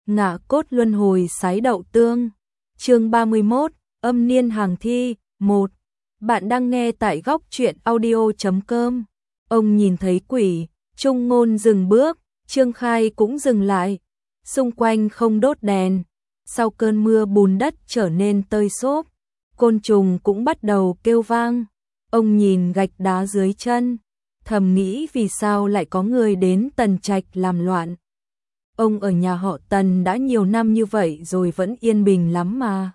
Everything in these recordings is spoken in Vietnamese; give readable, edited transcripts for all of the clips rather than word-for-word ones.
ngạ cốt luân hồi sái đậu tương. Chương 31, âm niên hàng thi, 1. Bạn đang nghe tại góc truyện audio.com. Ông nhìn thấy quỷ, Trung Ngôn dừng bước, Trương Khai cũng dừng lại. Xung quanh không đốt đèn. Sau cơn mưa bùn đất trở nên tơi xốp, côn trùng cũng bắt đầu kêu vang. Ông nhìn gạch đá dưới chân, thầm nghĩ vì sao lại có người đến Tần Trạch làm loạn. Ông ở nhà họ Tần đã nhiều năm như vậy rồi vẫn yên bình lắm mà.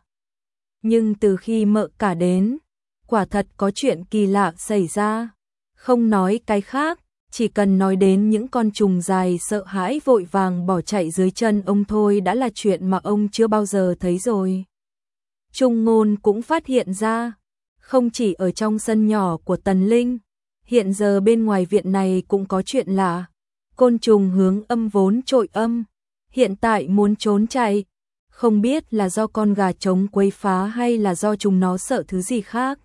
Nhưng từ khi Mợ Cả đến, quả thật có chuyện kỳ lạ xảy ra. Không nói cái khác, chỉ cần nói đến những con trùng dài sợ hãi vội vàng bỏ chạy dưới chân ông thôi đã là chuyện mà ông chưa bao giờ thấy rồi. Trung Ngôn cũng phát hiện ra, không chỉ ở trong sân nhỏ của Tần Linh, hiện giờ bên ngoài viện này cũng có chuyện lạ. Côn trùng hướng âm vốn trội âm, hiện tại muốn trốn chạy, không biết là do con gà trống quấy phá hay là do chúng nó sợ thứ gì khác.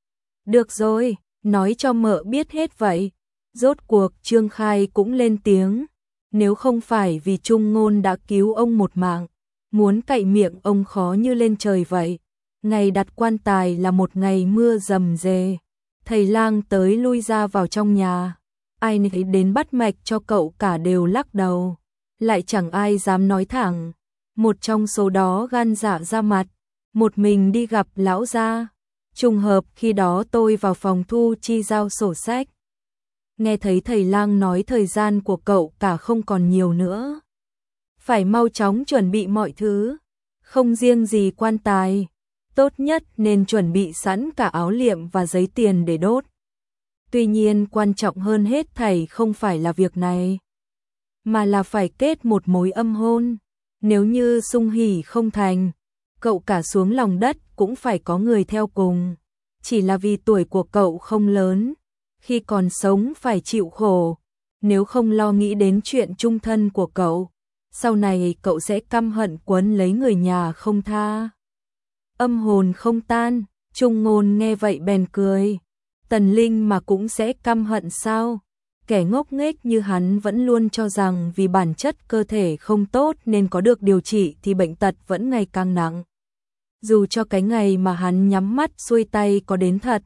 Được rồi, nói cho Mợ biết hết vậy. Rốt cuộc Trương Khai cũng lên tiếng, nếu không phải vì Trung Ngôn đã cứu ông một mạng, muốn cậy miệng ông khó như lên trời vậy. Ngày đặt quan tài là một ngày mưa rầm rề, thầy lang tới lui ra vào trong nhà, ai nấy đến bắt mạch cho cậu cả đều lắc đầu, lại chẳng ai dám nói thẳng. Một trong số đó gan dạ ra mặt, một mình đi gặp lão gia. Trùng hợp khi đó tôi vào phòng thu chi giao sổ sách, nghe thấy thầy lang nói thời gian của cậu cả không còn nhiều nữa, phải mau chóng chuẩn bị mọi thứ, không riêng gì quan tài, tốt nhất nên chuẩn bị sẵn cả áo liệm và giấy tiền để đốt. Tuy nhiên quan trọng hơn hết thảy không phải là việc này, mà là phải kết một mối âm hôn. Nếu như sung hỉ không thành, cậu cả xuống lòng đất cũng phải có người theo cùng. Chỉ là vì tuổi của cậu không lớn, khi còn sống phải chịu khổ, nếu không lo nghĩ đến chuyện chung thân của cậu, sau này cậu sẽ căm hận quấn lấy người nhà không tha. Âm hồn không tan, Trung Ngôn nghe vậy bèn cười. Tần Linh mà cũng sẽ căm hận sao? Kẻ ngốc nghếch như hắn vẫn luôn cho rằng vì bản chất cơ thể không tốt nên có được điều trị thì bệnh tật vẫn ngày càng nặng. Dù cho cái ngày mà hắn nhắm mắt xuôi tay có đến thật,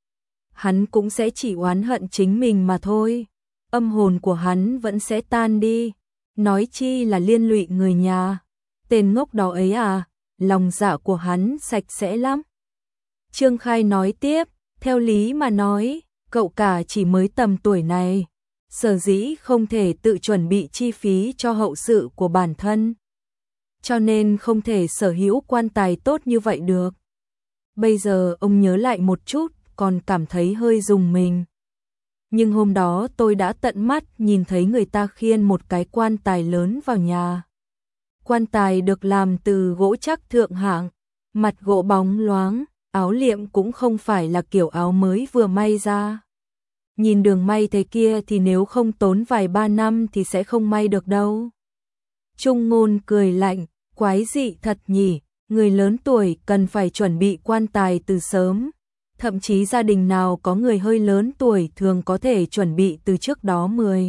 hắn cũng sẽ chỉ oán hận chính mình mà thôi. Âm hồn của hắn vẫn sẽ tan đi, nói chi là liên lụy người nhà. Tên ngốc đó ấy à, lòng dạ của hắn sạch sẽ lắm. Trương Khai nói tiếp, theo lý mà nói, cậu cả chỉ mới tầm tuổi này, sở dĩ không thể tự chuẩn bị chi phí cho hậu sự của bản thân, cho nên không thể sở hữu quan tài tốt như vậy được. Bây giờ ông nhớ lại một chút, còn cảm thấy hơi rùng mình. Nhưng hôm đó tôi đã tận mắt nhìn thấy người ta khiêng một cái quan tài lớn vào nhà. Quan tài được làm từ gỗ chắc thượng hạng, mặt gỗ bóng loáng, áo liệm cũng không phải là kiểu áo mới vừa may ra. Nhìn đường may thế kia thì nếu không tốn vài ba năm thì sẽ không may được đâu. Trung Ngôn cười lạnh, quái dị thật nhỉ, người lớn tuổi cần phải chuẩn bị quan tài từ sớm. Thậm chí gia đình nào có người hơi lớn tuổi thường có thể chuẩn bị từ trước đó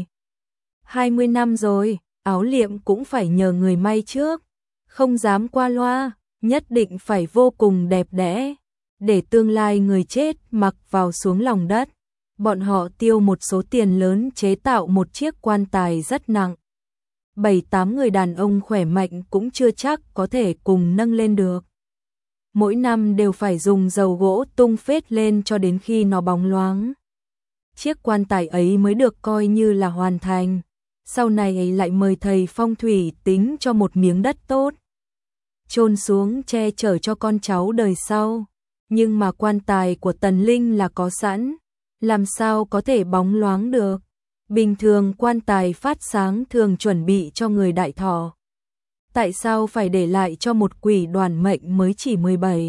10-20 năm rồi, áo liệm cũng phải nhờ người may trước. Không dám qua loa, nhất định phải vô cùng đẹp đẽ, để tương lai người chết mặc vào xuống lòng đất. Bọn họ tiêu một số tiền lớn chế tạo một chiếc quan tài rất nặng. 7-8 người đàn ông khỏe mạnh cũng chưa chắc có thể cùng nâng lên được. Mỗi năm đều phải dùng dầu gỗ tung phết lên cho đến khi nó bóng loáng. Chiếc quan tài ấy mới được coi như là hoàn thành. Sau này lại mời thầy phong thủy tính cho một miếng đất tốt, chôn xuống che chở cho con cháu đời sau. Nhưng mà quan tài của Tần Linh là có sẵn, làm sao có thể bóng loáng được. Bình thường quan tài phát sáng thường chuẩn bị cho người đại thọ. Tại sao phải để lại cho một quỷ đoàn mệnh mới chỉ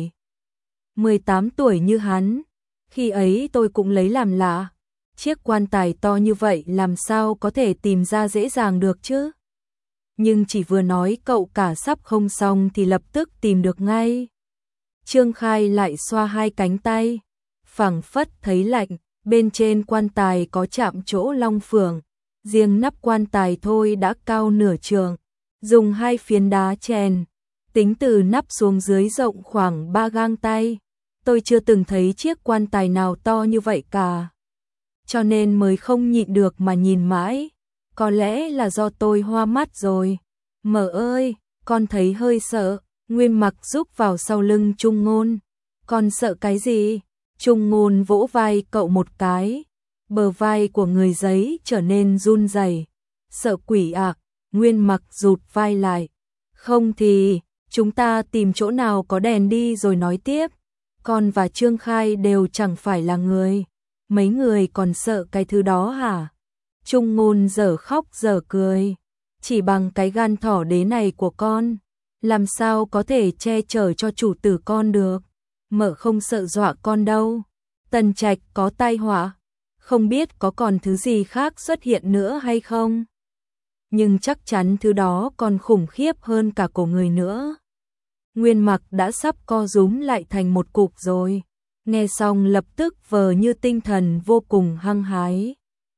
17-18 tuổi như hắn? Khi ấy tôi cũng lấy làm lạ. Chiếc quan tài to như vậy làm sao có thể tìm ra dễ dàng được chứ? Nhưng chỉ vừa nói cậu cả sắp không xong thì lập tức tìm được ngay. Trương Khai lại xoa hai cánh tay, phảng phất thấy lạnh. Bên trên quan tài có chạm chỗ long phượng, riêng nắp quan tài thôi đã cao nửa trường. dùng 2 phiến đá chèn, tính từ nắp xuống dưới rộng khoảng 3 gang tay. Tôi chưa từng thấy chiếc quan tài nào to như vậy cả. Cho nên mới không nhịn được mà nhìn mãi. Có lẽ là do tôi hoa mắt rồi. Mợ ơi, con thấy hơi sợ. Nguyên Mặc giúp vào sau lưng Trung Ngôn. Con sợ cái gì? Trung Ngôn vỗ vai cậu một cái. Bờ vai của người giấy trở nên run rẩy. Sợ quỷ à? Nguyên Mặc rụt vai lại. Không thì, chúng ta tìm chỗ nào có đèn đi rồi nói tiếp. Con và Trương Khai đều chẳng phải là người. Mấy người còn sợ cái thứ đó hả? Trung Ngôn dở khóc dở cười. Chỉ bằng cái gan thỏ đế này của con, làm sao có thể che chở cho chủ tử con được. Mợ không sợ dọa con đâu. Tần Trạch có tai họa, không biết có còn thứ gì khác xuất hiện nữa hay không. Nhưng chắc chắn thứ đó còn khủng khiếp hơn cả cổ người nữa. Nguyên Mặc đã sắp co rúm lại thành một cục rồi. Nghe xong lập tức vờ như tinh thần vô cùng hăng hái.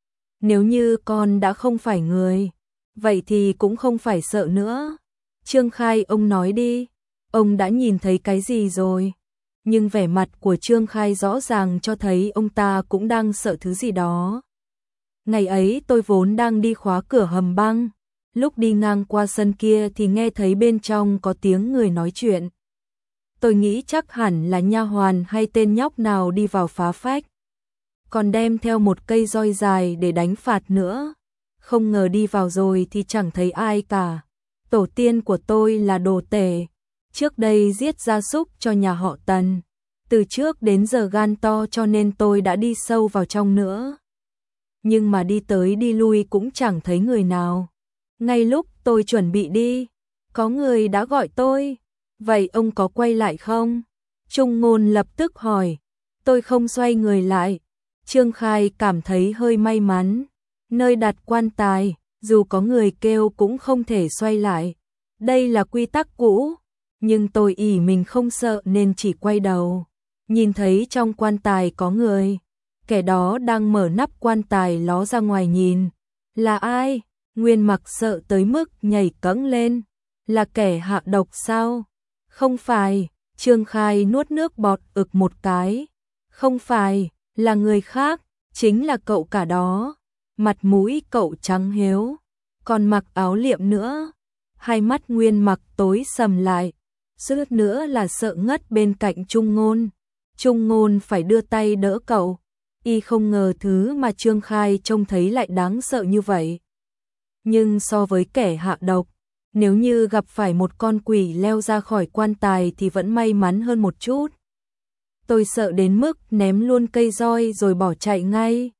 Nếu như con đã không phải người, vậy thì cũng không phải sợ nữa. Trương Khai ông nói đi, ông đã nhìn thấy cái gì rồi? Nhưng vẻ mặt của Trương Khai rõ ràng cho thấy ông ta cũng đang sợ thứ gì đó. Ngày ấy tôi vốn đang đi khóa cửa hầm băng. Lúc đi ngang qua sân kia thì nghe thấy bên trong có tiếng người nói chuyện. Tôi nghĩ chắc hẳn là nha hoàn hay tên nhóc nào đi vào phá phách. Còn đem theo một cây roi dài để đánh phạt nữa. Không ngờ đi vào rồi thì chẳng thấy ai cả. Tổ tiên của tôi là đồ tể. Trước đây giết gia súc cho nhà họ Tần. Từ trước đến giờ gan to cho nên tôi đã đi sâu vào trong nữa. Nhưng mà đi tới đi lui cũng chẳng thấy người nào. Ngay lúc tôi chuẩn bị đi, có người đã gọi tôi. Vậy ông có quay lại không? Trung Ngôn lập tức hỏi. Tôi không xoay người lại. Trương Khai cảm thấy hơi may mắn. Nơi đặt quan tài, dù có người kêu cũng không thể xoay lại. Đây là quy tắc cũ. Nhưng tôi ỷ mình không sợ nên chỉ quay đầu. Nhìn thấy trong quan tài có người. Kẻ đó đang mở nắp quan tài ló ra ngoài nhìn. Là ai? Nguyên Mặc sợ tới mức nhảy cẫng lên. Là kẻ hạ độc sao? Không phải. Trương Khai nuốt nước bọt ực một cái. Không phải, là người khác, chính là cậu cả đó. Mặt mũi cậu trắng hiếu, còn mặc áo liệm nữa. Hai mắt Nguyên Mặc tối sầm lại. Suýt nữa là sợ ngất bên cạnh Trung Ngôn. Trung Ngôn phải đưa tay đỡ cậu. Y không ngờ thứ mà Trương Khai trông thấy lại đáng sợ như vậy. Nhưng so với kẻ hạ độc, nếu như gặp phải một con quỷ leo ra khỏi quan tài thì vẫn may mắn hơn một chút. Tôi sợ đến mức ném luôn cây roi rồi bỏ chạy ngay.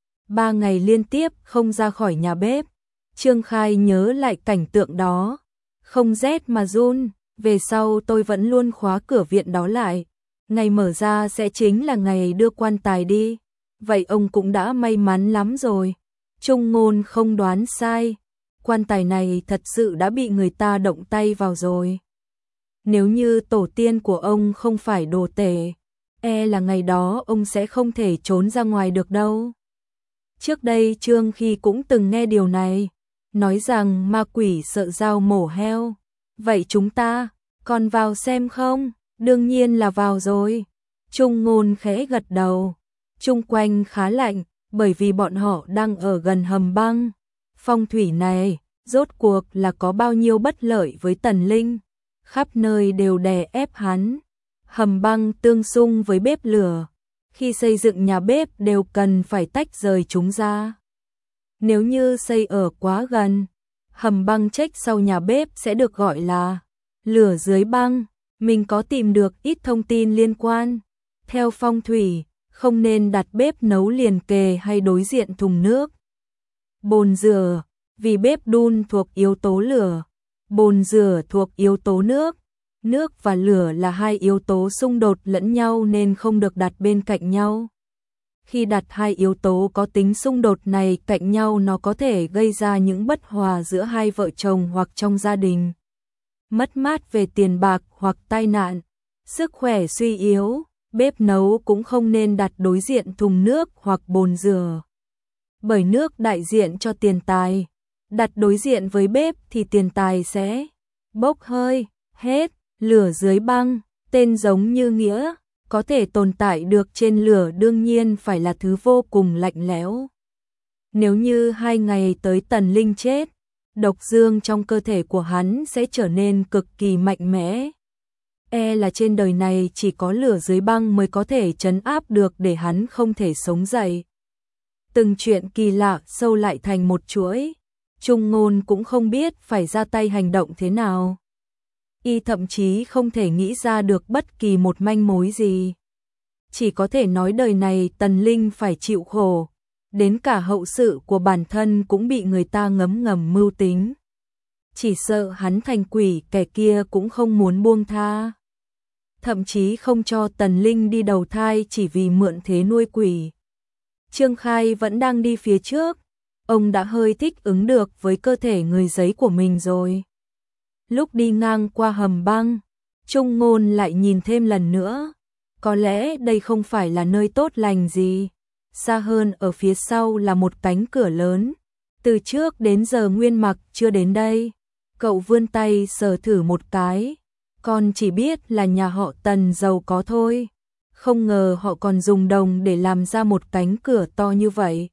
3 ngày liên tiếp không ra khỏi nhà bếp. Trương Khai nhớ lại cảnh tượng đó. Không rét mà run. Về sau tôi vẫn luôn khóa cửa viện đó lại. Ngày mở ra sẽ chính là ngày đưa quan tài đi. Vậy ông cũng đã may mắn lắm rồi. Trung Ngôn không đoán sai. Quan tài này thật sự đã bị người ta động tay vào rồi. Nếu như tổ tiên của ông không phải đồ tể, là ngày đó ông sẽ không thể trốn ra ngoài được đâu. Trước đây Trương Khi cũng từng nghe điều này, nói rằng ma quỷ sợ dao mổ heo. Vậy chúng ta còn vào xem không? Đương nhiên là vào rồi. Trung Ngôn khẽ gật đầu. Chung quanh khá lạnh, bởi vì bọn họ đang ở gần hầm băng. Phong thủy này, rốt cuộc là có bao nhiêu bất lợi với Tần Linh. Khắp nơi đều đè ép hắn. Hầm băng tương xung với bếp lửa. Khi xây dựng nhà bếp đều cần phải tách rời chúng ra. Nếu như xây ở quá gần, hầm băng trách sau nhà bếp sẽ được gọi là lửa dưới băng. Mình có tìm được ít thông tin liên quan. Theo phong thủy, không nên đặt bếp nấu liền kề hay đối diện thùng nước. Bồn rửa, vì bếp đun thuộc yếu tố lửa, bồn rửa thuộc yếu tố nước. Nước và lửa là hai yếu tố xung đột lẫn nhau nên không được đặt bên cạnh nhau. Khi đặt hai yếu tố có tính xung đột này cạnh nhau nó có thể gây ra những bất hòa giữa hai vợ chồng hoặc trong gia đình. Mất mát về tiền bạc hoặc tai nạn, sức khỏe suy yếu, bếp nấu cũng không nên đặt đối diện thùng nước hoặc bồn rửa. Bởi nước đại diện cho tiền tài, đặt đối diện với bếp thì tiền tài sẽ bốc hơi hết. Lửa dưới băng, tên giống như nghĩa, có thể tồn tại được trên lửa đương nhiên phải là thứ vô cùng lạnh lẽo. Nếu như 2 ngày tới Tần Linh chết, độc dương trong cơ thể của hắn sẽ trở nên cực kỳ mạnh mẽ. Là trên đời này chỉ có lửa dưới băng mới có thể trấn áp được để hắn không thể sống dậy. Từng chuyện kỳ lạ sâu lại thành một chuỗi, Trung Ngôn cũng không biết phải ra tay hành động thế nào. Y thậm chí không thể nghĩ ra được bất kỳ một manh mối gì. Chỉ có thể nói đời này Tần Linh phải chịu khổ, đến cả hậu sự của bản thân cũng bị người ta ngấm ngầm mưu tính. Chỉ sợ hắn thành quỷ kẻ kia cũng không muốn buông tha. Thậm chí không cho Tần Linh đi đầu thai chỉ vì mượn thế nuôi quỷ. Trương Khai vẫn đang đi phía trước, ông đã hơi thích ứng được với cơ thể người giấy của mình rồi. Lúc đi ngang qua hầm băng, Trung Ngôn lại nhìn thêm lần nữa. Có lẽ đây không phải là nơi tốt lành gì. Xa hơn ở phía sau là một cánh cửa lớn. Từ trước đến giờ Nguyên Mặc chưa đến đây. Cậu vươn tay sờ thử một cái. Con chỉ biết là nhà họ Tần giàu có thôi. Không ngờ họ còn dùng đồng để làm ra một cánh cửa to như vậy.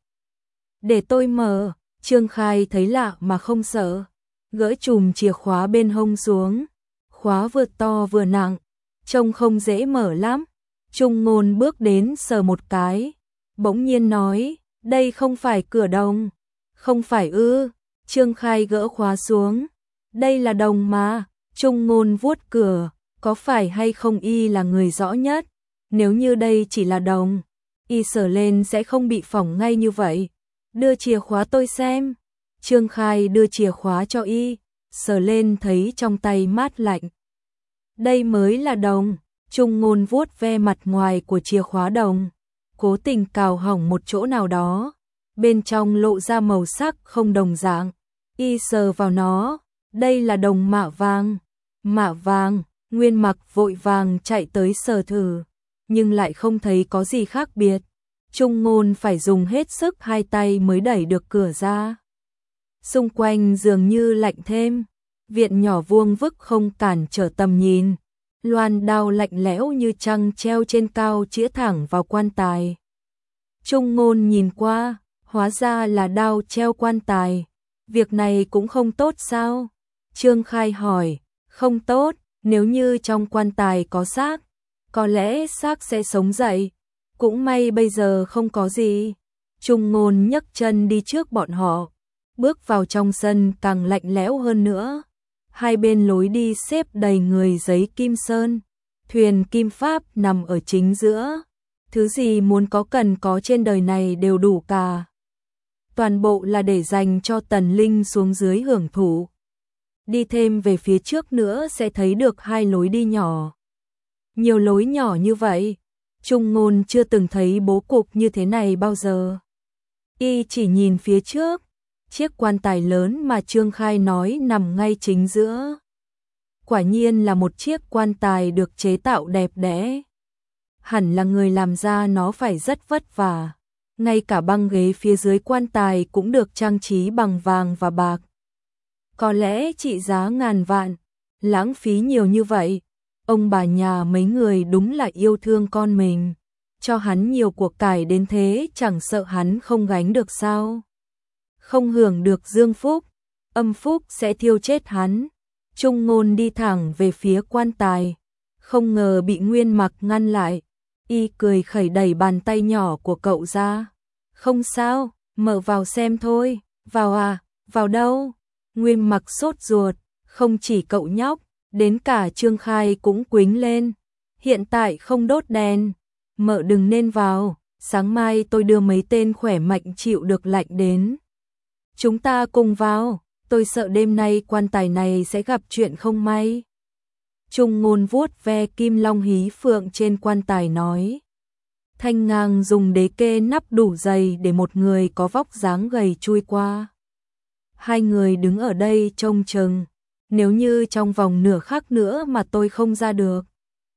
Để tôi mở. Trương Khai thấy lạ mà không sợ. Gỡ chùm chìa khóa bên hông xuống. Khóa vừa to vừa nặng, trông không dễ mở lắm. Trung Ngôn bước đến sờ một cái, bỗng nhiên nói, đây không phải cửa đồng. Không phải ư? Trương Khai gỡ khóa xuống. Đây là đồng mà. Trung Ngôn vuốt cửa, có phải hay không y là người rõ nhất. Nếu như đây chỉ là đồng, y sờ lên sẽ không bị phỏng ngay như vậy. Đưa chìa khóa tôi xem. Trương Khai đưa chìa khóa cho y, sờ lên thấy trong tay mát lạnh. Đây mới là đồng. Trung Ngôn vuốt ve mặt ngoài của chìa khóa đồng, cố tình cào hỏng một chỗ nào đó, bên trong lộ ra màu sắc không đồng dạng. Y sờ vào nó, đây là đồng mạ vàng. Mạ vàng. Nguyên Mặc vội vàng chạy tới sờ thử, nhưng lại không thấy có gì khác biệt. Trung Ngôn phải dùng hết sức 2 tay mới đẩy được cửa ra. Xung quanh dường như lạnh thêm, viện nhỏ vuông vức không cản trở tầm nhìn. Loan đao lạnh lẽo như trăng treo trên cao chĩa thẳng vào quan tài. Trung Ngôn nhìn qua, hóa ra là đao treo quan tài. Việc này cũng không tốt sao? Trương Khai hỏi. Không tốt, nếu như trong quan tài có xác, có lẽ xác sẽ sống dậy. Cũng may bây giờ không có gì. Trung Ngôn nhấc chân đi trước bọn họ, bước vào trong sân càng lạnh lẽo hơn nữa. Hai bên lối đi xếp đầy người giấy kim sơn, thuyền kim pháp nằm ở chính giữa. Thứ gì muốn có cần có trên đời này đều đủ cả. Toàn bộ là để dành cho Tần Linh xuống dưới hưởng thụ. Đi thêm về phía trước nữa sẽ thấy được 2 lối đi nhỏ. Nhiều lối nhỏ như vậy, Trung Ngôn chưa từng thấy bố cục như thế này bao giờ. Y chỉ nhìn phía trước, chiếc quan tài lớn mà Trương Khai nói nằm ngay chính giữa. Quả nhiên là một chiếc quan tài được chế tạo đẹp đẽ. Hẳn là người làm ra nó phải rất vất vả. Ngay cả băng ghế phía dưới quan tài cũng được trang trí bằng vàng và bạc. Có lẽ trị giá ngàn vạn, lãng phí nhiều như vậy. Ông bà nhà mấy người đúng là yêu thương con mình. Cho hắn nhiều của cải đến thế chẳng sợ hắn không gánh được sao. Không hưởng được dương phúc, âm phúc sẽ thiêu chết hắn. Trung Ngôn đi thẳng về phía quan tài, không ngờ bị Nguyên Mặc ngăn lại. Y cười khẩy đẩy bàn tay nhỏ của cậu ra. Không sao, mở vào xem thôi. Vào à? Vào đâu? Nguyên Mặc sốt ruột, không chỉ cậu nhóc, đến cả Trương Khai cũng quính lên. Hiện tại không đốt đèn, mợ đừng nên vào, sáng mai tôi đưa mấy tên khỏe mạnh chịu được lạnh đến. Chúng ta cùng vào, tôi sợ đêm nay quan tài này sẽ gặp chuyện không may. Trung Ngôn vuốt ve kim long hí phượng trên quan tài nói. Thanh Ngang dùng đế kê nắp đủ dày để một người có vóc dáng gầy chui qua. 2 người đứng ở đây trông chừng, nếu như trong vòng nửa khắc nữa mà tôi không ra được.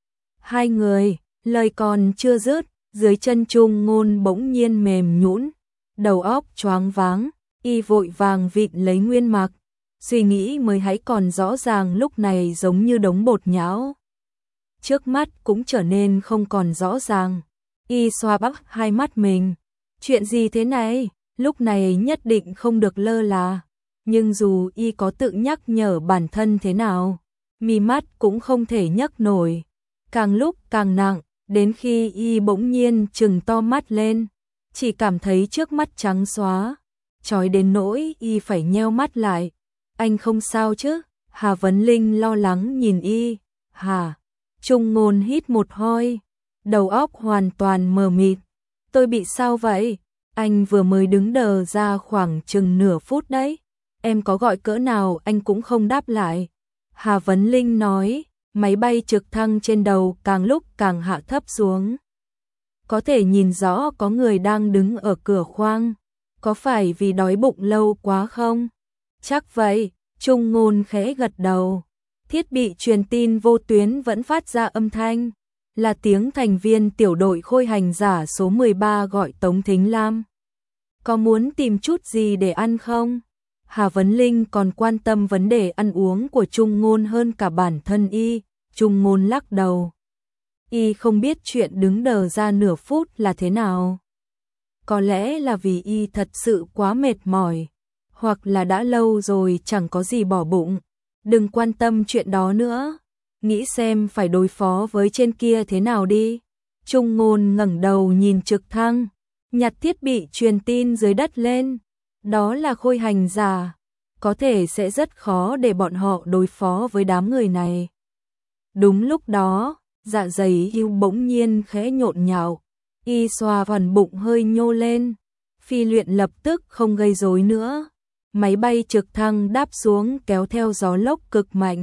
2 người, lời còn chưa dứt, dưới chân Trung Ngôn bỗng nhiên mềm nhũn, đầu óc choáng váng, Y vội vàng vịn lấy Nguyên Mặc, suy nghĩ mới hãy còn rõ ràng lúc này giống như đống bột nhão. Trước mắt cũng trở nên không còn rõ ràng. Y xoa bắp hai mắt mình. Chuyện gì thế này? Lúc này nhất định không được lơ là. Nhưng dù Y có tự nhắc nhở bản thân thế nào, mi mắt cũng không thể nhấc nổi. Càng lúc càng nặng, đến khi Y bỗng nhiên trừng to mắt lên, chỉ cảm thấy trước mắt trắng xóa, chói đến nỗi Y phải nheo mắt lại. Anh không sao chứ? Hà Vấn Linh lo lắng nhìn Y. Hà Trung Ngôn hít một hơi, đầu óc hoàn toàn mờ mịt. Tôi bị sao vậy? Anh vừa mới đứng đờ ra khoảng chừng nửa phút đấy. Em có gọi cỡ nào anh cũng không đáp lại. Hà Vấn Linh nói, máy bay trực thăng trên đầu càng lúc càng hạ thấp xuống. Có thể nhìn rõ có người đang đứng ở cửa khoang. Có phải vì đói bụng lâu quá không? Chắc vậy, Trung Ngôn khẽ gật đầu. Thiết bị truyền tin vô tuyến vẫn phát ra âm thanh, là tiếng thành viên tiểu đội khôi hành giả số 13 gọi Tống Thính Lam. Có muốn tìm chút gì để ăn không? Hà Vấn Linh còn quan tâm vấn đề ăn uống của Trung Ngôn hơn cả bản thân Y. Trung Ngôn lắc đầu. Y không biết chuyện đứng đờ ra nửa phút là thế nào. Có lẽ là vì Y thật sự quá mệt mỏi, hoặc là đã lâu rồi chẳng có gì bỏ bụng. Đừng quan tâm chuyện đó nữa, nghĩ xem phải đối phó với trên kia thế nào đi. Trung Ngôn ngẩng đầu nhìn trực thăng, nhặt thiết bị truyền tin dưới đất lên. Đó là khôi hành giả, có thể sẽ rất khó để bọn họ đối phó với đám người này. Đúng lúc đó, dạ dày Hưu bỗng nhiên khẽ nhộn nhạo, Y xoa phần bụng hơi nhô lên. Phi luyện lập tức không gây rối nữa. Máy bay trực thăng đáp xuống kéo theo gió lốc cực mạnh.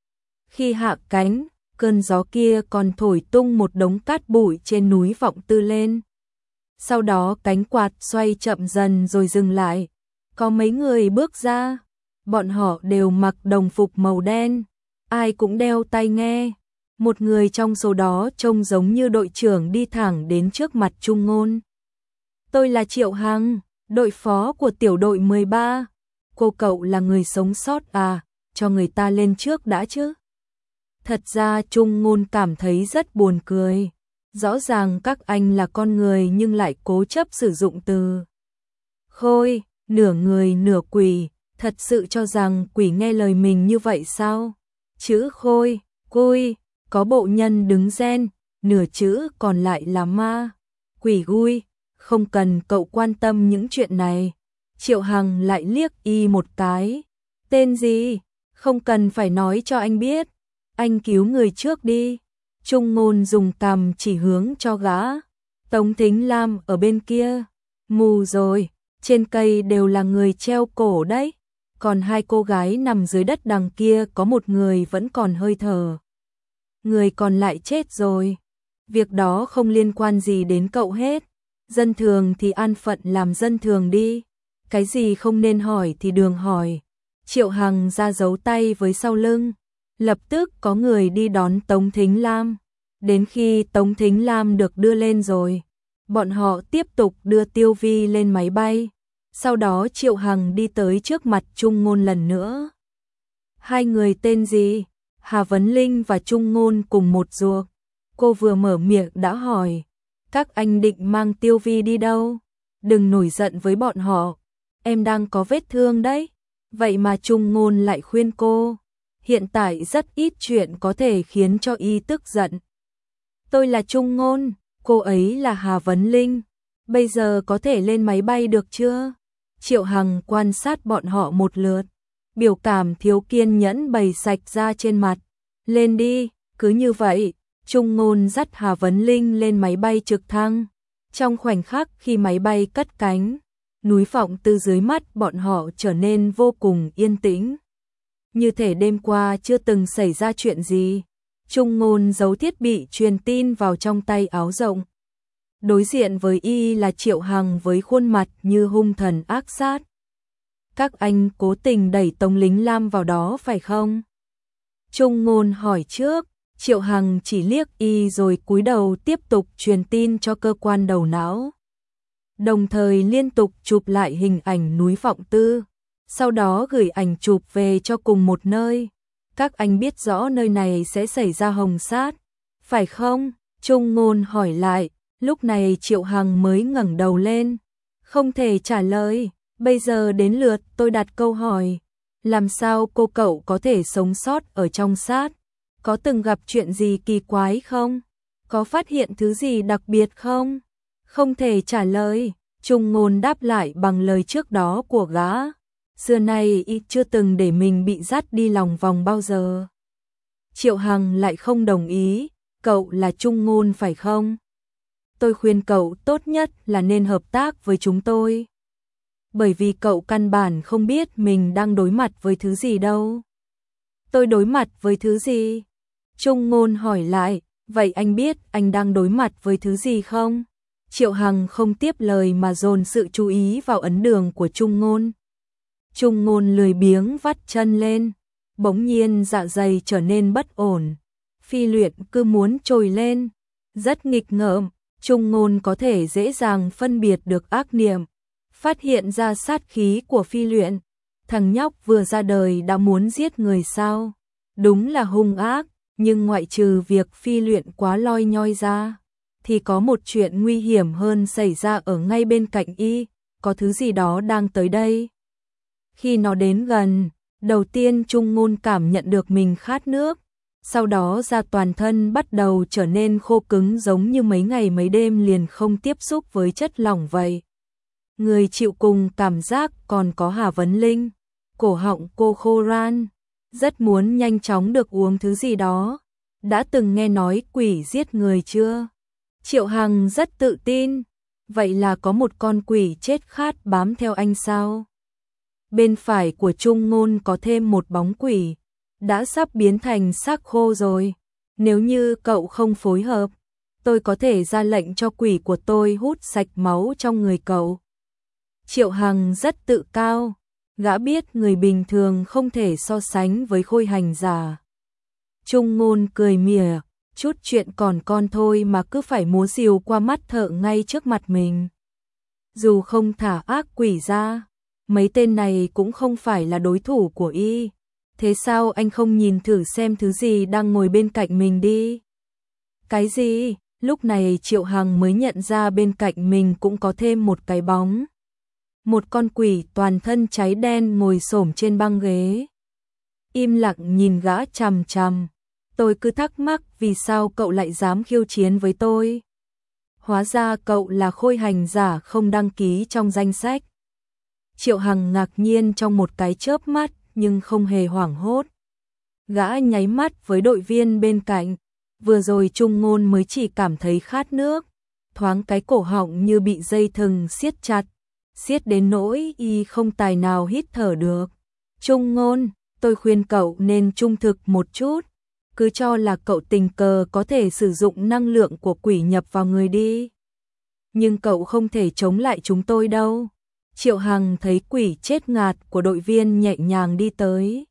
Khi hạ cánh, cơn gió kia còn thổi tung một đống cát bụi trên núi Vọng Tư lên. Sau đó cánh quạt xoay chậm dần rồi dừng lại. Có mấy người bước ra, bọn họ đều mặc đồng phục màu đen, ai cũng đeo tai nghe. Một người trong số đó trông giống như đội trưởng đi thẳng đến trước mặt Trung Ngôn. Tôi là Triệu Hằng, đội phó của tiểu đội 13. Cô cậu là người sống sót à, cho người ta lên trước đã chứ. Thật ra Trung Ngôn cảm thấy rất buồn cười. Rõ ràng các anh là con người nhưng lại cố chấp sử dụng từ khôi, nửa người nửa quỷ. Thật sự cho rằng quỷ nghe lời mình như vậy sao? Chữ khôi, cui, có bộ nhân đứng gen, nửa chữ còn lại là ma, quỷ gui. Không cần cậu quan tâm những chuyện này. Triệu Hằng lại liếc Y một cái. Tên gì? Không cần phải nói cho anh biết. Anh cứu người trước đi. Trung Ngôn dùng cằm chỉ hướng cho gã. Tống Thính Lam ở bên kia. Mù rồi, trên cây đều là người treo cổ đấy. Còn hai cô gái nằm dưới đất đằng kia có một người vẫn còn hơi thở. Người còn lại chết rồi. Việc đó không liên quan gì đến cậu hết. Dân thường thì an phận làm dân thường đi. Cái gì không nên hỏi thì đừng hỏi. Triệu Hằng ra dấu tay với sau lưng. Lập tức có người đi đón Tống Thính Lam. Đến khi Tống Thính Lam được đưa lên rồi, bọn họ tiếp tục đưa Tiêu Vi lên máy bay. Sau đó Triệu Hằng đi tới trước mặt Trung Ngôn lần nữa. Hai người tên gì? Hà Vấn Linh và Trung Ngôn cùng một ruột. Cô vừa mở miệng đã hỏi. Các anh định mang Tiêu Vi đi đâu? Đừng nổi giận với bọn họ. Em đang có vết thương đấy. Vậy mà Trung Ngôn lại khuyên cô. Hiện tại rất ít chuyện có thể khiến cho Y tức giận. Tôi là Trung Ngôn, cô ấy là Hà Vấn Linh. Bây giờ có thể lên máy bay được chưa? Triệu Hằng quan sát bọn họ một lượt. Biểu cảm thiếu kiên nhẫn bày sạch ra trên mặt. Lên đi, cứ như vậy. Trung Ngôn dắt Hà Vấn Linh lên máy bay trực thăng. Trong khoảnh khắc khi máy bay cất cánh, núi Vọng Tư dưới mắt bọn họ trở nên vô cùng yên tĩnh. Như thể đêm qua chưa từng xảy ra chuyện gì. Trung Ngôn giấu thiết bị truyền tin vào trong tay áo rộng. Đối diện với Y là Triệu Hằng với khuôn mặt như hung thần ác sát. Các anh cố tình đẩy Tống Lính Lam vào đó phải không? Trung Ngôn hỏi trước. Triệu Hằng chỉ liếc Y rồi cúi đầu tiếp tục truyền tin cho cơ quan đầu não. đồng thời liên tục chụp lại hình ảnh núi Vọng Tư, sau đó gửi ảnh chụp về cho cùng một nơi. Các anh biết rõ nơi này sẽ xảy ra hồng sát, phải không? Trung Ngôn hỏi lại, lúc này Triệu Hằng mới ngẩng đầu lên, không thể trả lời, bây giờ đến lượt tôi đặt câu hỏi. Làm sao cậu có thể sống sót ở trong sát? Có từng gặp chuyện gì kỳ quái không? Có phát hiện thứ gì đặc biệt không? Không thể trả lời, Trung Ngôn đáp lại bằng lời trước đó của gã. Xưa nay y chưa từng để mình bị dắt đi lòng vòng bao giờ. Triệu Hằng lại không đồng ý, cậu là Trung Ngôn phải không? Tôi khuyên cậu tốt nhất là nên hợp tác với chúng tôi. Bởi vì cậu căn bản không biết mình đang đối mặt với thứ gì đâu. Tôi đối mặt với thứ gì? Trung Ngôn hỏi lại, vậy anh biết anh đang đối mặt với thứ gì không? Triệu Hằng không tiếp lời mà dồn sự chú ý vào ấn đường của Trung Ngôn. Trung Ngôn lười biếng vắt chân lên, bỗng nhiên dạ dày trở nên bất ổn. Phi Luyện cứ muốn trồi lên, rất nghịch ngợm. Trung Ngôn có thể dễ dàng phân biệt được ác niệm, phát hiện ra sát khí của Phi Luyện. Thằng nhóc vừa ra đời đã muốn giết người sao? Đúng là hung ác, nhưng ngoại trừ việc Phi Luyện quá loi nhoi ra, thì có một chuyện nguy hiểm hơn xảy ra ở ngay bên cạnh y, có thứ gì đó đang tới đây. Khi nó đến gần, đầu tiên Trung Ngôn cảm nhận được mình khát nước, sau đó da toàn thân bắt đầu trở nên khô cứng giống như mấy ngày mấy đêm liền không tiếp xúc với chất lỏng vậy. Người chịu cùng cảm giác còn có Hà Vấn Linh, cổ họng cô khô ran, rất muốn nhanh chóng được uống thứ gì đó. Đã từng nghe nói quỷ giết người chưa? Triệu Hằng rất tự tin, vậy là có một con quỷ chết khát bám theo anh sao? Bên phải của Trung Ngôn có thêm một bóng quỷ, đã sắp biến thành xác khô rồi. Nếu như cậu không phối hợp, tôi có thể ra lệnh cho quỷ của tôi hút sạch máu trong người cậu. Triệu Hằng rất tự cao, gã biết người bình thường không thể so sánh với khôi hành giả. Trung Ngôn cười mỉa, chút chuyện còn con thôi mà cứ phải múa rìu qua mắt thợ ngay trước mặt mình. Dù không thả ác quỷ ra, mấy tên này cũng không phải là đối thủ của y. Thế sao anh không nhìn thử xem thứ gì đang ngồi bên cạnh mình đi? Cái gì? Lúc này Triệu Hằng mới nhận ra bên cạnh mình cũng có thêm một cái bóng. Một con quỷ toàn thân cháy đen ngồi xổm trên băng ghế. Im lặng nhìn gã chằm chằm. Tôi cứ thắc mắc vì sao cậu lại dám khiêu chiến với tôi. Hóa ra cậu là khôi hành giả không đăng ký trong danh sách. Triệu Hằng ngạc nhiên trong một cái chớp mắt nhưng không hề hoảng hốt. Gã nháy mắt với đội viên bên cạnh. Vừa rồi Trung Ngôn mới chỉ cảm thấy khát nước. Thoáng cái cổ họng như bị dây thừng siết chặt. Siết đến nỗi y không tài nào hít thở được. Trung Ngôn, tôi khuyên cậu nên trung thực một chút. Cứ cho là cậu tình cờ có thể sử dụng năng lượng của quỷ nhập vào người đi. Nhưng cậu không thể chống lại chúng tôi đâu. Triệu Hằng thấy quỷ chết ngạt của đội viên nhẹ nhàng đi tới.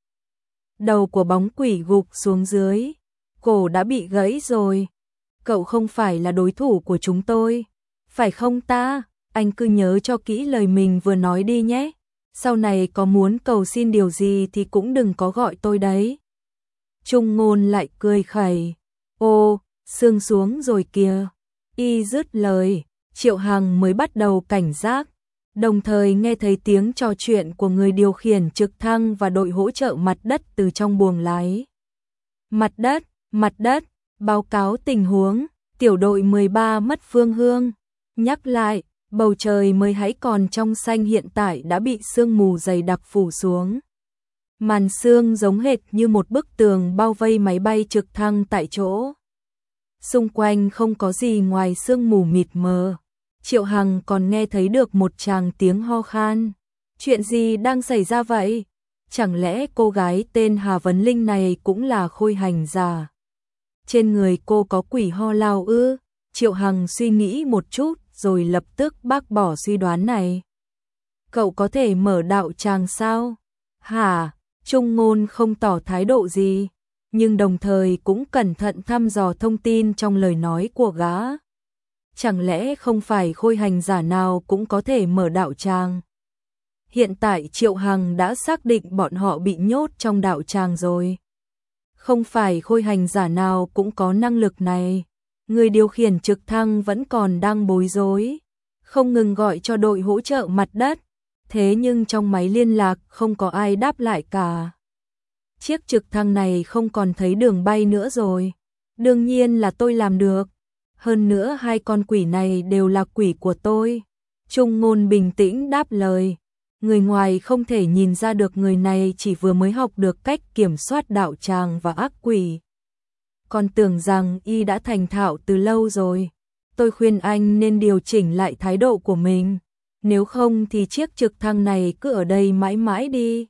Đầu của bóng quỷ gục xuống dưới. Cổ đã bị gãy rồi. Cậu không phải là đối thủ của chúng tôi. Phải không ta? Anh cứ nhớ cho kỹ lời mình vừa nói đi nhé. Sau này có muốn cầu xin điều gì thì cũng đừng có gọi tôi đấy. Trung Ngôn lại cười khẩy. Ô, sương xuống rồi kìa. Y dứt lời, Triệu Hằng mới bắt đầu cảnh giác. Đồng thời nghe thấy tiếng trò chuyện của người điều khiển trực thăng và đội hỗ trợ mặt đất từ trong buồng lái. Mặt đất, báo cáo tình huống, tiểu đội 13 mất phương hướng. Nhắc lại, bầu trời mới hãy còn trong xanh hiện tại đã bị sương mù dày đặc phủ xuống. Màn sương giống hệt như một bức tường bao vây máy bay trực thăng tại chỗ. Xung quanh không có gì ngoài sương mù mịt mờ. Triệu Hằng còn nghe thấy được một tràng tiếng ho khan. Chuyện gì đang xảy ra vậy? Chẳng lẽ cô gái tên Hà Vấn Linh này cũng là khôi hành giả? Trên người cô có quỷ ho lao ư? Triệu Hằng suy nghĩ một chút rồi lập tức bác bỏ suy đoán này. Cậu có thể mở đạo tràng sao? Hả? Trung Ngôn không tỏ thái độ gì, nhưng đồng thời cũng cẩn thận thăm dò thông tin trong lời nói của gã. chẳng lẽ không phải khôi hành giả nào cũng có thể mở đạo tràng? Hiện tại Triệu Hằng đã xác định bọn họ bị nhốt trong đạo tràng rồi. Không phải khôi hành giả nào cũng có năng lực này. Người điều khiển trực thăng vẫn còn đang bối rối, không ngừng gọi cho đội hỗ trợ mặt đất. Thế nhưng trong máy liên lạc không có ai đáp lại cả. Chiếc trực thăng này không còn thấy đường bay nữa rồi. Đương nhiên là tôi làm được. Hơn nữa hai con quỷ này đều là quỷ của tôi. Trung Ngôn bình tĩnh đáp lời. Người ngoài không thể nhìn ra được người này chỉ vừa mới học được cách kiểm soát đạo tràng và ác quỷ. Còn tưởng rằng y đã thành thạo từ lâu rồi. Tôi khuyên anh nên điều chỉnh lại thái độ của mình. Nếu không thì chiếc trực thăng này cứ ở đây mãi mãi đi.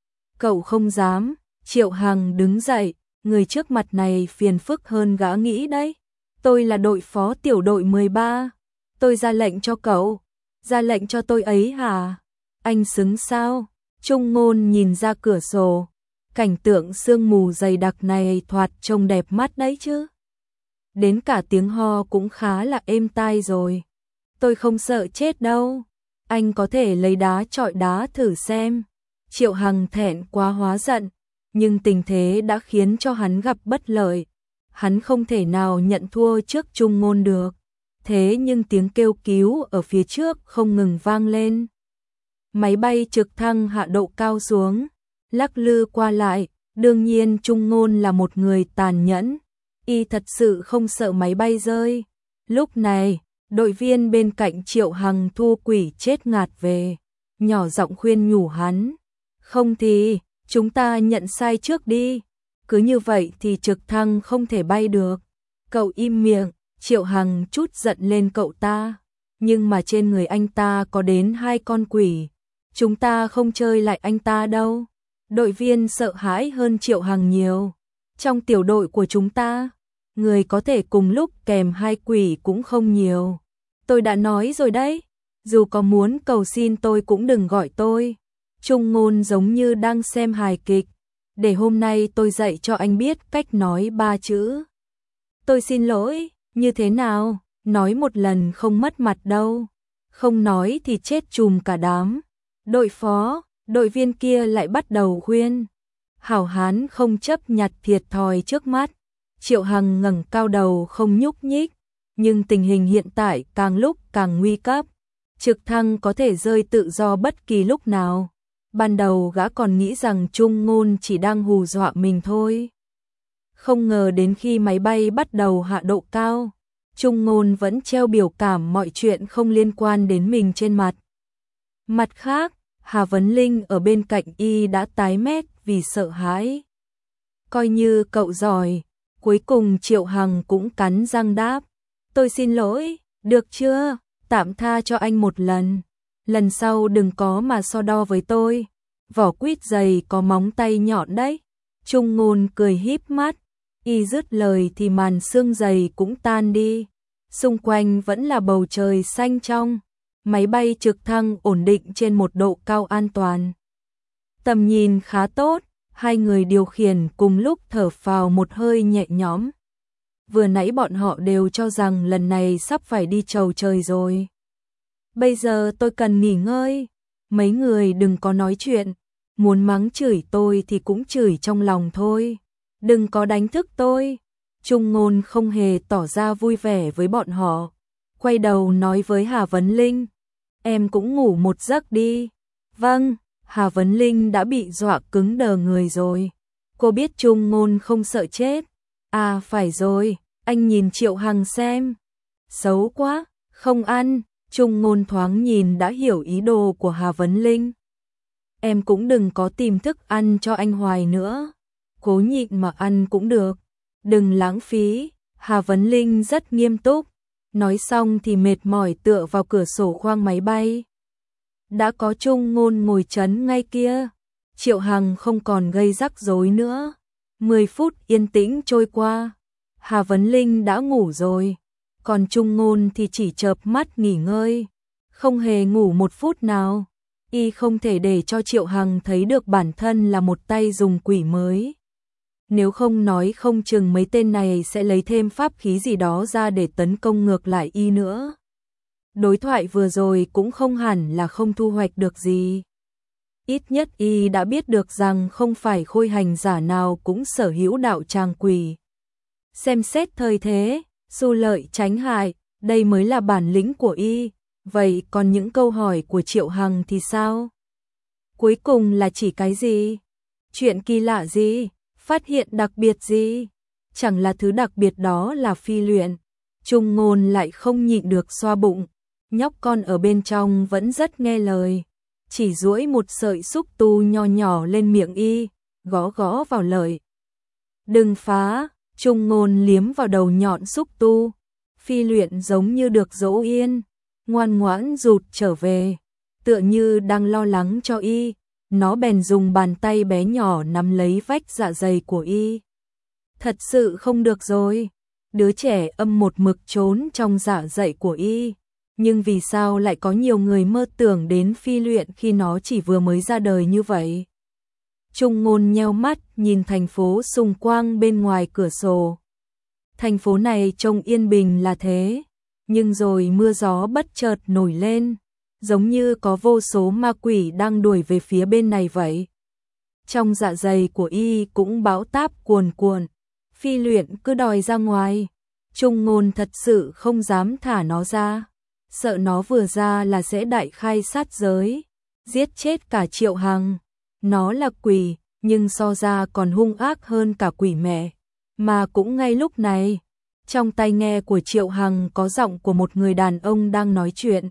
Cậu không dám. Triệu Hằng đứng dậy. Người trước mặt này phiền phức hơn gã nghĩ đấy. Tôi là đội phó tiểu đội 13. Tôi ra lệnh cho cậu. Ra lệnh cho tôi ấy hả? Anh xứng sao? Trung Ngôn nhìn ra cửa sổ. Cảnh tượng sương mù dày đặc này thoạt trông đẹp mắt đấy chứ. Đến cả tiếng ho cũng khá là êm tai rồi. Tôi không sợ chết đâu. Anh có thể lấy đá chọi đá thử xem. Triệu Hằng thẹn quá hóa giận. Nhưng tình thế đã khiến cho hắn gặp bất lợi. Hắn không thể nào nhận thua trước Trung Ngôn được. Thế nhưng tiếng kêu cứu ở phía trước không ngừng vang lên. Máy bay trực thăng hạ độ cao xuống, lắc lư qua lại. Đương nhiên Trung Ngôn là một người tàn nhẫn. Y thật sự không sợ máy bay rơi. Lúc này, đội viên bên cạnh Triệu Hằng thu quỷ chết ngạt về. Nhỏ giọng khuyên nhủ hắn. Không thì, chúng ta nhận sai trước đi. Cứ như vậy thì trực thăng không thể bay được. Cậu im miệng. Triệu Hằng chút giận lên cậu ta. Nhưng mà trên người anh ta có đến 2 con quỷ. Chúng ta không chơi lại anh ta đâu. Đội viên sợ hãi hơn Triệu Hằng nhiều. Trong tiểu đội của chúng ta, người có thể cùng lúc kèm 2 quỷ cũng không nhiều. Tôi đã nói rồi đấy. Dù có muốn cầu xin tôi cũng đừng gọi tôi. Trung Ngôn giống như đang xem hài kịch. Để hôm nay tôi dạy cho anh biết cách nói 3 chữ. Tôi xin lỗi. Như thế nào? Nói một lần không mất mặt đâu. Không nói thì chết chùm cả đám. Đội phó, đội viên kia lại bắt đầu khuyên. Hảo hán không chấp nhặt thiệt thòi trước mắt. Triệu Hằng ngẩng cao đầu không nhúc nhích. Nhưng tình hình hiện tại càng lúc càng nguy cấp. Trực thăng có thể rơi tự do bất kỳ lúc nào. Ban đầu gã còn nghĩ rằng Trung Ngôn chỉ đang hù dọa mình thôi. Không ngờ đến khi máy bay bắt đầu hạ độ cao, Trung Ngôn vẫn treo biểu cảm mọi chuyện không liên quan đến mình trên mặt. Mặt khác, Hà Vấn Linh ở bên cạnh y đã tái mét vì sợ hãi. Coi như cậu giỏi, cuối cùng Triệu Hằng cũng cắn răng đáp. Tôi xin lỗi, được chưa? Tạm tha cho anh một lần. Lần sau đừng có mà so đo với tôi. Vỏ quýt dày có móng tay nhọn đấy. Trung Ngôn cười híp mắt. Y dứt lời thì màn sương dày cũng tan đi. Xung quanh vẫn là bầu trời xanh trong. Máy bay trực thăng ổn định trên một độ cao an toàn. Tầm nhìn khá tốt. Hai người điều khiển cùng lúc thở phào một hơi nhẹ nhõm. Vừa nãy bọn họ đều cho rằng lần này sắp phải đi chầu trời rồi. Bây giờ tôi cần nghỉ ngơi. Mấy người đừng có nói chuyện. Muốn mắng chửi tôi thì cũng chửi trong lòng thôi. Đừng có đánh thức tôi. Trung Ngôn không hề tỏ ra vui vẻ với bọn họ. Quay đầu nói với Hà Vấn Linh. Em cũng ngủ một giấc đi. Vâng, Hà Vấn Linh đã bị dọa cứng đờ người rồi. Cô biết Trung Ngôn không sợ chết. À phải rồi, anh nhìn Triệu Hằng xem. Xấu quá, không ăn. Trung Ngôn thoáng nhìn đã hiểu ý đồ của Hà Vấn Linh. Em cũng đừng có tìm thức ăn cho anh hoài nữa. Cố nhịn mà ăn cũng được. Đừng lãng phí. Hà Vấn Linh rất nghiêm túc. Nói xong thì mệt mỏi tựa vào cửa sổ khoang máy bay. Đã có Trung Ngôn ngồi chấn ngay kia. Triệu Hằng không còn gây rắc rối nữa. 10 phút yên tĩnh trôi qua. Hà Vấn Linh đã ngủ rồi. Còn Trung Ngôn thì chỉ chợp mắt nghỉ ngơi. Không hề ngủ một phút nào. Y không thể để cho Triệu Hằng thấy được bản thân là một tay dùng quỷ mới. Nếu không nói không chừng mấy tên này sẽ lấy thêm pháp khí gì đó ra để tấn công ngược lại y nữa. Đối thoại vừa rồi cũng không hẳn là không thu hoạch được gì. Ít nhất y đã biết được rằng không phải khôi hành giả nào cũng sở hữu đạo tràng quỷ. Xem xét thời thế, xu lợi tránh hại, đây mới là bản lĩnh của y. Vậy còn những câu hỏi của Triệu Hằng thì sao? Cuối cùng là chỉ cái gì? Chuyện kỳ lạ gì? Phát hiện đặc biệt gì? Chẳng là thứ đặc biệt đó là phi luyện. Trung Ngôn lại không nhịn được xoa bụng. Nhóc con ở bên trong vẫn rất nghe lời. Chỉ duỗi một sợi xúc tu nho nhỏ lên miệng y, gõ gõ vào lợi. Đừng phá, Trung Ngôn liếm vào đầu nhọn xúc tu. Phi luyện giống như được dỗ yên, ngoan ngoãn rụt trở về, tựa như đang lo lắng cho y. Nó bèn dùng bàn tay bé nhỏ nắm lấy vách dạ dày của y. Thật sự không được rồi. Đứa trẻ âm một mực trốn trong dạ dày của y. Nhưng vì sao lại có nhiều người mơ tưởng đến phi luyện khi nó chỉ vừa mới ra đời như vậy? Trung Ngôn nheo mắt nhìn thành phố xung quanh bên ngoài cửa sổ. Thành phố này trông yên bình là thế, nhưng rồi mưa gió bất chợt nổi lên, giống như có vô số ma quỷ đang đuổi về phía bên này vậy. Trong dạ dày của y cũng bão táp cuồn cuộn, phi luyện cứ đòi ra ngoài. Trung Ngôn thật sự không dám thả nó ra, sợ nó vừa ra là sẽ đại khai sát giới, giết chết cả Triệu Hằng. Nó là quỷ, nhưng so ra còn hung ác hơn cả quỷ mẹ. Mà cũng ngay lúc này, trong tai nghe của Triệu Hằng có giọng của một người đàn ông đang nói chuyện.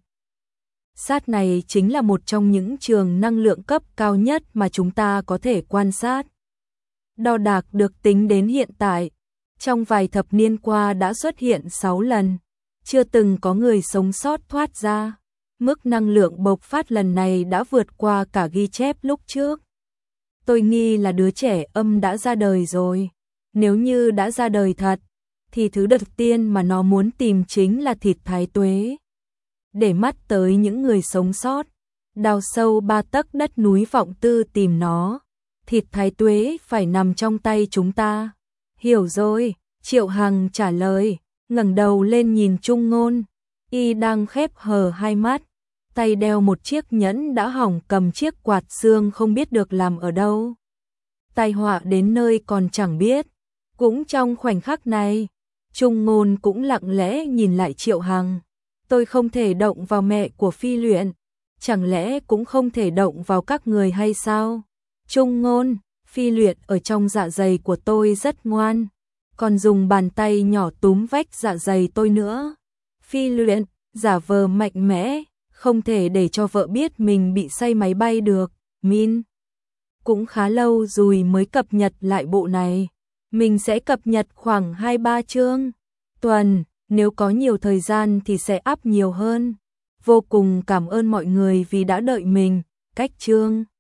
Sát này chính là một trong những trường năng lượng cấp cao nhất mà chúng ta có thể quan sát. Đo đạc được tính đến hiện tại, trong vài thập niên qua đã xuất hiện 6 lần, chưa từng có người sống sót thoát ra. Mức năng lượng bộc phát lần này đã vượt qua cả ghi chép lúc trước. Tôi nghi là đứa trẻ âm đã ra đời rồi. Nếu như đã ra đời thật, thì thứ đầu tiên mà nó muốn tìm chính là thịt Thái Tuế. Để mắt tới những người sống sót, đào sâu 3 tấc đất núi Vọng Tư tìm nó. Thịt Thái Tuế phải nằm trong tay chúng ta. Hiểu rồi, Triệu Hằng trả lời, ngẩng đầu lên nhìn Trung Ngôn. Y đang khép hờ hai mắt, tay đeo một chiếc nhẫn đã hỏng, cầm chiếc quạt xương không biết được làm ở đâu. Tai họa đến nơi còn chẳng biết. Cũng trong khoảnh khắc này, Trung Ngôn cũng lặng lẽ nhìn lại Triệu Hằng. Tôi không thể động vào mẹ của phi luyện, chẳng lẽ cũng không thể động vào các người hay sao? Trung Ngôn, phi luyện ở trong dạ dày của tôi rất ngoan, còn dùng bàn tay nhỏ túm vách dạ dày tôi nữa. Phi luyện, giả vờ mạnh mẽ, không thể để cho vợ biết mình bị say máy bay được. Min, cũng khá lâu rồi mới cập nhật lại bộ này. Mình sẽ cập nhật khoảng 2-3 chương tuần, nếu có nhiều thời gian thì sẽ up nhiều hơn. Vô cùng cảm ơn mọi người vì đã đợi mình. Cách chương